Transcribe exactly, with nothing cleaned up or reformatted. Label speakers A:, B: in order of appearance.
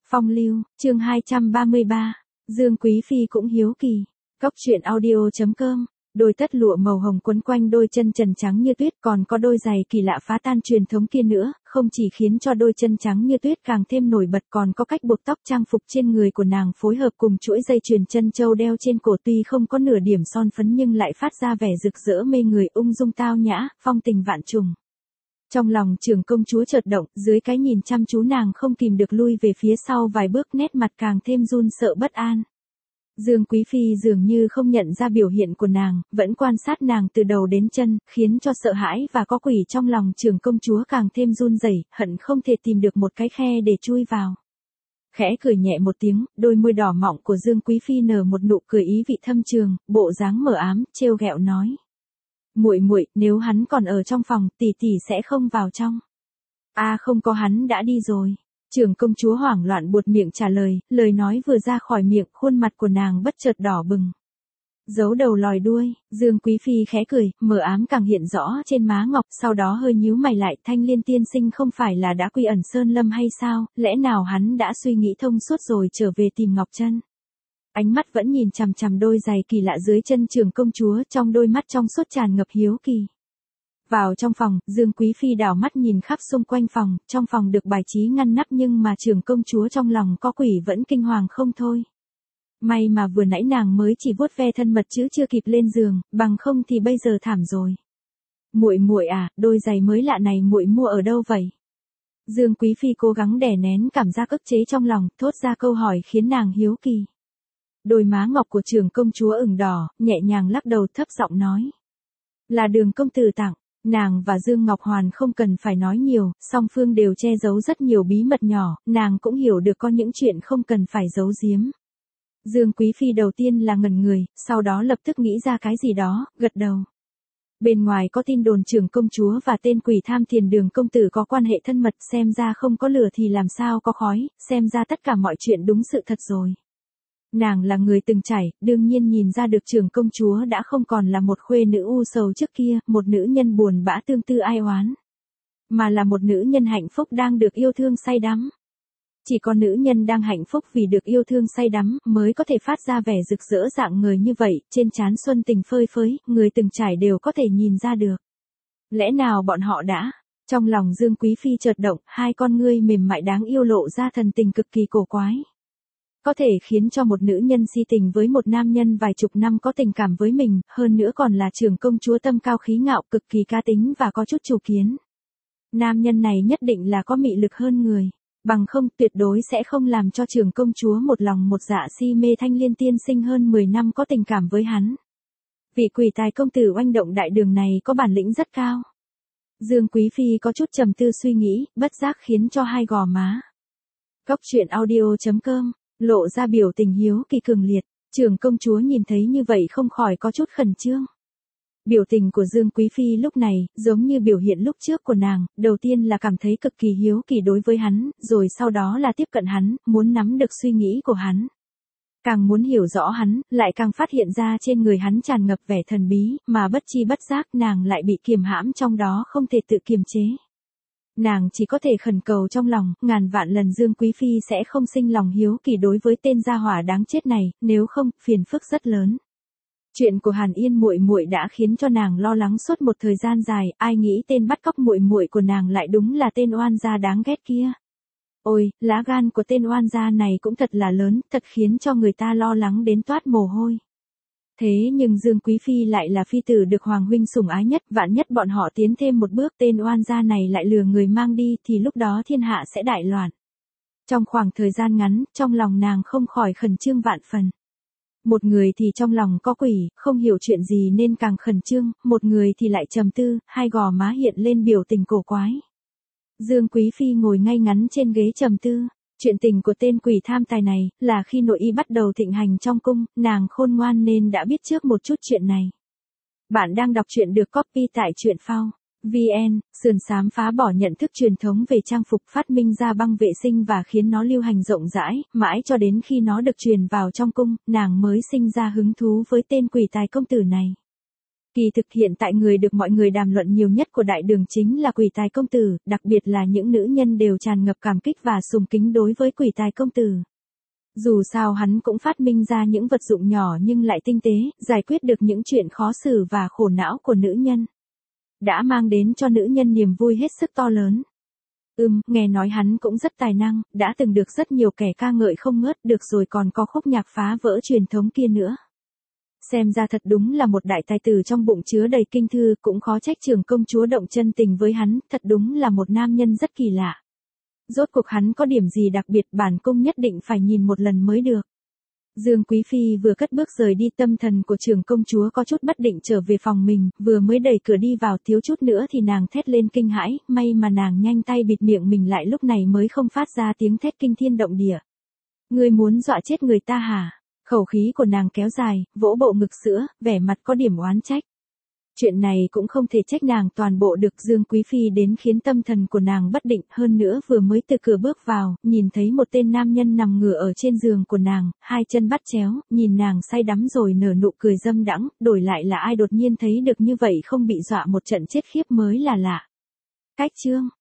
A: Phong lưu, chương hai trăm ba mươi ba, Dương Quý Phi cũng hiếu kỳ. Cốc truyện audio chấm com, đôi tất lụa màu hồng quấn quanh đôi chân trần trắng như tuyết, còn có đôi giày kỳ lạ phá tan truyền thống kia nữa, không chỉ khiến cho đôi chân trắng như tuyết càng thêm nổi bật, còn có cách buộc tóc trang phục trên người của nàng phối hợp cùng chuỗi dây chuyền chân châu đeo trên cổ, tuy không có nửa điểm son phấn nhưng lại phát ra vẻ rực rỡ mê người, ung dung tao nhã, phong tình vạn trùng. Trong lòng trưởng công chúa chợt động, dưới cái nhìn chăm chú nàng không kìm được lui về phía sau vài bước, nét mặt càng thêm run sợ bất an. Dương Quý Phi dường như không nhận ra biểu hiện của nàng, vẫn quan sát nàng từ đầu đến chân, khiến cho sợ hãi và có quỷ trong lòng trưởng công chúa càng thêm run rẩy, hận không thể tìm được một cái khe để chui vào. Khẽ cười nhẹ một tiếng, đôi môi đỏ mọng của Dương Quý Phi nở một nụ cười ý vị thâm trường, bộ dáng mờ ám, trêu ghẹo nói: "Muội muội, nếu hắn còn ở trong phòng, tỷ tỷ sẽ không vào trong." "A à, không có, hắn đã đi rồi." Trưởng công chúa hoảng loạn buột miệng trả lời, lời nói vừa ra khỏi miệng, khuôn mặt của nàng bất chợt đỏ bừng. Giấu đầu lòi đuôi, Dương Quý Phi khẽ cười, mờ ám càng hiện rõ trên má ngọc, sau đó hơi nhíu mày lại, Thanh Liên tiên sinh không phải là đã quy ẩn Sơn Lâm hay sao, lẽ nào hắn đã suy nghĩ thông suốt rồi trở về tìm Ngọc Trân? Ánh mắt vẫn nhìn chằm chằm đôi giày kỳ lạ dưới chân trưởng công chúa, trong đôi mắt trong suốt tràn ngập hiếu kỳ. Vào trong phòng, Dương Quý Phi đảo mắt nhìn khắp xung quanh phòng, trong phòng được bài trí ngăn nắp nhưng mà trưởng công chúa trong lòng có quỷ vẫn kinh hoàng không thôi. May mà vừa nãy nàng mới chỉ vuốt ve thân mật chứ chưa kịp lên giường, bằng không thì bây giờ thảm rồi. "Muội muội à, đôi giày mới lạ này muội mua ở đâu vậy?" Dương Quý Phi cố gắng đè nén cảm giác ức chế trong lòng, thốt ra câu hỏi khiến nàng hiếu kỳ. Đôi má ngọc của trưởng công chúa ửng đỏ, nhẹ nhàng lắc đầu thấp giọng nói: "Là Đường công tử tặng." Nàng và Dương Ngọc Hoàn không cần phải nói nhiều, song phương đều che giấu rất nhiều bí mật nhỏ, nàng cũng hiểu được có những chuyện không cần phải giấu giếm. Dương Quý Phi đầu tiên là ngẩn người, sau đó lập tức nghĩ ra cái gì đó, gật đầu. Bên ngoài có tin đồn trưởng công chúa và tên quỷ tham tiền Đường công tử có quan hệ thân mật, xem ra không có lửa thì làm sao có khói, xem ra tất cả mọi chuyện đúng sự thật rồi. Nàng là người từng trải, đương nhiên nhìn ra được trưởng công chúa đã không còn là một khuê nữ u sầu trước kia, một nữ nhân buồn bã tương tư ai oán, mà là một nữ nhân hạnh phúc đang được yêu thương say đắm. Chỉ có nữ nhân đang hạnh phúc vì được yêu thương say đắm mới có thể phát ra vẻ rực rỡ rạng ngời như vậy, trên trán xuân tình phơi phới, người từng trải đều có thể nhìn ra được. Lẽ nào bọn họ đã? Trong lòng Dương Quý Phi chợt động, hai con ngươi mềm mại đáng yêu lộ ra thần tình cực kỳ cổ quái. Có thể khiến cho một nữ nhân si tình với một nam nhân vài chục năm có tình cảm với mình, hơn nữa còn là trưởng công chúa tâm cao khí ngạo, cực kỳ cá tính và có chút chủ kiến. Nam nhân này nhất định là có mị lực hơn người, bằng không tuyệt đối sẽ không làm cho trưởng công chúa một lòng một dạ si mê Thanh Liên tiên sinh hơn mười năm có tình cảm với hắn. Vị quỷ tài công tử oanh động đại đường này có bản lĩnh rất cao. Dương Quý Phi có chút trầm tư suy nghĩ, bất giác khiến cho hai gò má. Cốc truyện audio chấm com lộ ra biểu tình hiếu kỳ cường liệt, trưởng công chúa nhìn thấy như vậy không khỏi có chút khẩn trương. Biểu tình của Dương Quý Phi lúc này, giống như biểu hiện lúc trước của nàng, đầu tiên là cảm thấy cực kỳ hiếu kỳ đối với hắn, rồi sau đó là tiếp cận hắn, muốn nắm được suy nghĩ của hắn. Càng muốn hiểu rõ hắn, lại càng phát hiện ra trên người hắn tràn ngập vẻ thần bí, mà bất chi bất giác nàng lại bị kiềm hãm trong đó không thể tự kiềm chế. Nàng chỉ có thể khẩn cầu trong lòng, ngàn vạn lần Dương Quý Phi sẽ không sinh lòng hiếu kỳ đối với tên gia hỏa đáng chết này, nếu không, phiền phức rất lớn. Chuyện của Hàn Yên muội muội đã khiến cho nàng lo lắng suốt một thời gian dài, ai nghĩ tên bắt cóc muội muội của nàng lại đúng là tên oan gia đáng ghét kia. Ôi, lá gan của tên oan gia này cũng thật là lớn, thật khiến cho người ta lo lắng đến toát mồ hôi. Thế nhưng Dương Quý Phi lại là phi tử được Hoàng huynh sủng ái nhất, vạn nhất bọn họ tiến thêm một bước tên oan gia này lại lừa người mang đi thì lúc đó thiên hạ sẽ đại loạn. Trong khoảng thời gian ngắn, trong lòng nàng không khỏi khẩn trương vạn phần. Một người thì trong lòng có quỷ, không hiểu chuyện gì nên càng khẩn trương, một người thì lại trầm tư, hai gò má hiện lên biểu tình cổ quái. Dương Quý Phi ngồi ngay ngắn trên ghế trầm tư. Chuyện tình của tên quỷ tham tài này, là khi nội y bắt đầu thịnh hành trong cung, nàng khôn ngoan nên đã biết trước một chút chuyện này. Bạn đang đọc truyện được copy tại truyện phao chấm vn, sườn xám phá bỏ nhận thức truyền thống về trang phục, phát minh ra băng vệ sinh và khiến nó lưu hành rộng rãi, mãi cho đến khi nó được truyền vào trong cung, nàng mới sinh ra hứng thú với tên quỷ tài công tử này. Kỳ thực hiện tại người được mọi người đàm luận nhiều nhất của đại đường chính là Quỷ Tài công tử, đặc biệt là những nữ nhân đều tràn ngập cảm kích và sùng kính đối với Quỷ Tài công tử. Dù sao hắn cũng phát minh ra những vật dụng nhỏ nhưng lại tinh tế, giải quyết được những chuyện khó xử và khổ não của nữ nhân. Đã mang đến cho nữ nhân niềm vui hết sức to lớn. Ừm, nghe nói hắn cũng rất tài năng, đã từng được rất nhiều kẻ ca ngợi không ngớt, được rồi còn có khúc nhạc phá vỡ truyền thống kia nữa. Xem ra thật đúng là một đại tài tử trong bụng chứa đầy kinh thư, cũng khó trách trưởng công chúa động chân tình với hắn, thật đúng là một nam nhân rất kỳ lạ. Rốt cuộc hắn có điểm gì đặc biệt, bản cung nhất định phải nhìn một lần mới được. Dương Quý Phi vừa cất bước rời đi, tâm thần của trưởng công chúa có chút bất định trở về phòng mình, vừa mới đẩy cửa đi vào thiếu chút nữa thì nàng thét lên kinh hãi, may mà nàng nhanh tay bịt miệng mình lại, lúc này mới không phát ra tiếng thét kinh thiên động địa. Ngươi muốn dọa chết người ta hả? Khẩu khí của nàng kéo dài, vỗ bộ ngực sữa, vẻ mặt có điểm oán trách. Chuyện này cũng không thể trách nàng toàn bộ được, Dương Quý Phi đến khiến tâm thần của nàng bất định, hơn nữa vừa mới từ cửa bước vào, nhìn thấy một tên nam nhân nằm ngửa ở trên giường của nàng, hai chân bắt chéo, nhìn nàng say đắm rồi nở nụ cười dâm đãng, đổi lại là ai đột nhiên thấy được như vậy không bị dọa một trận chết khiếp mới là lạ. Cách chương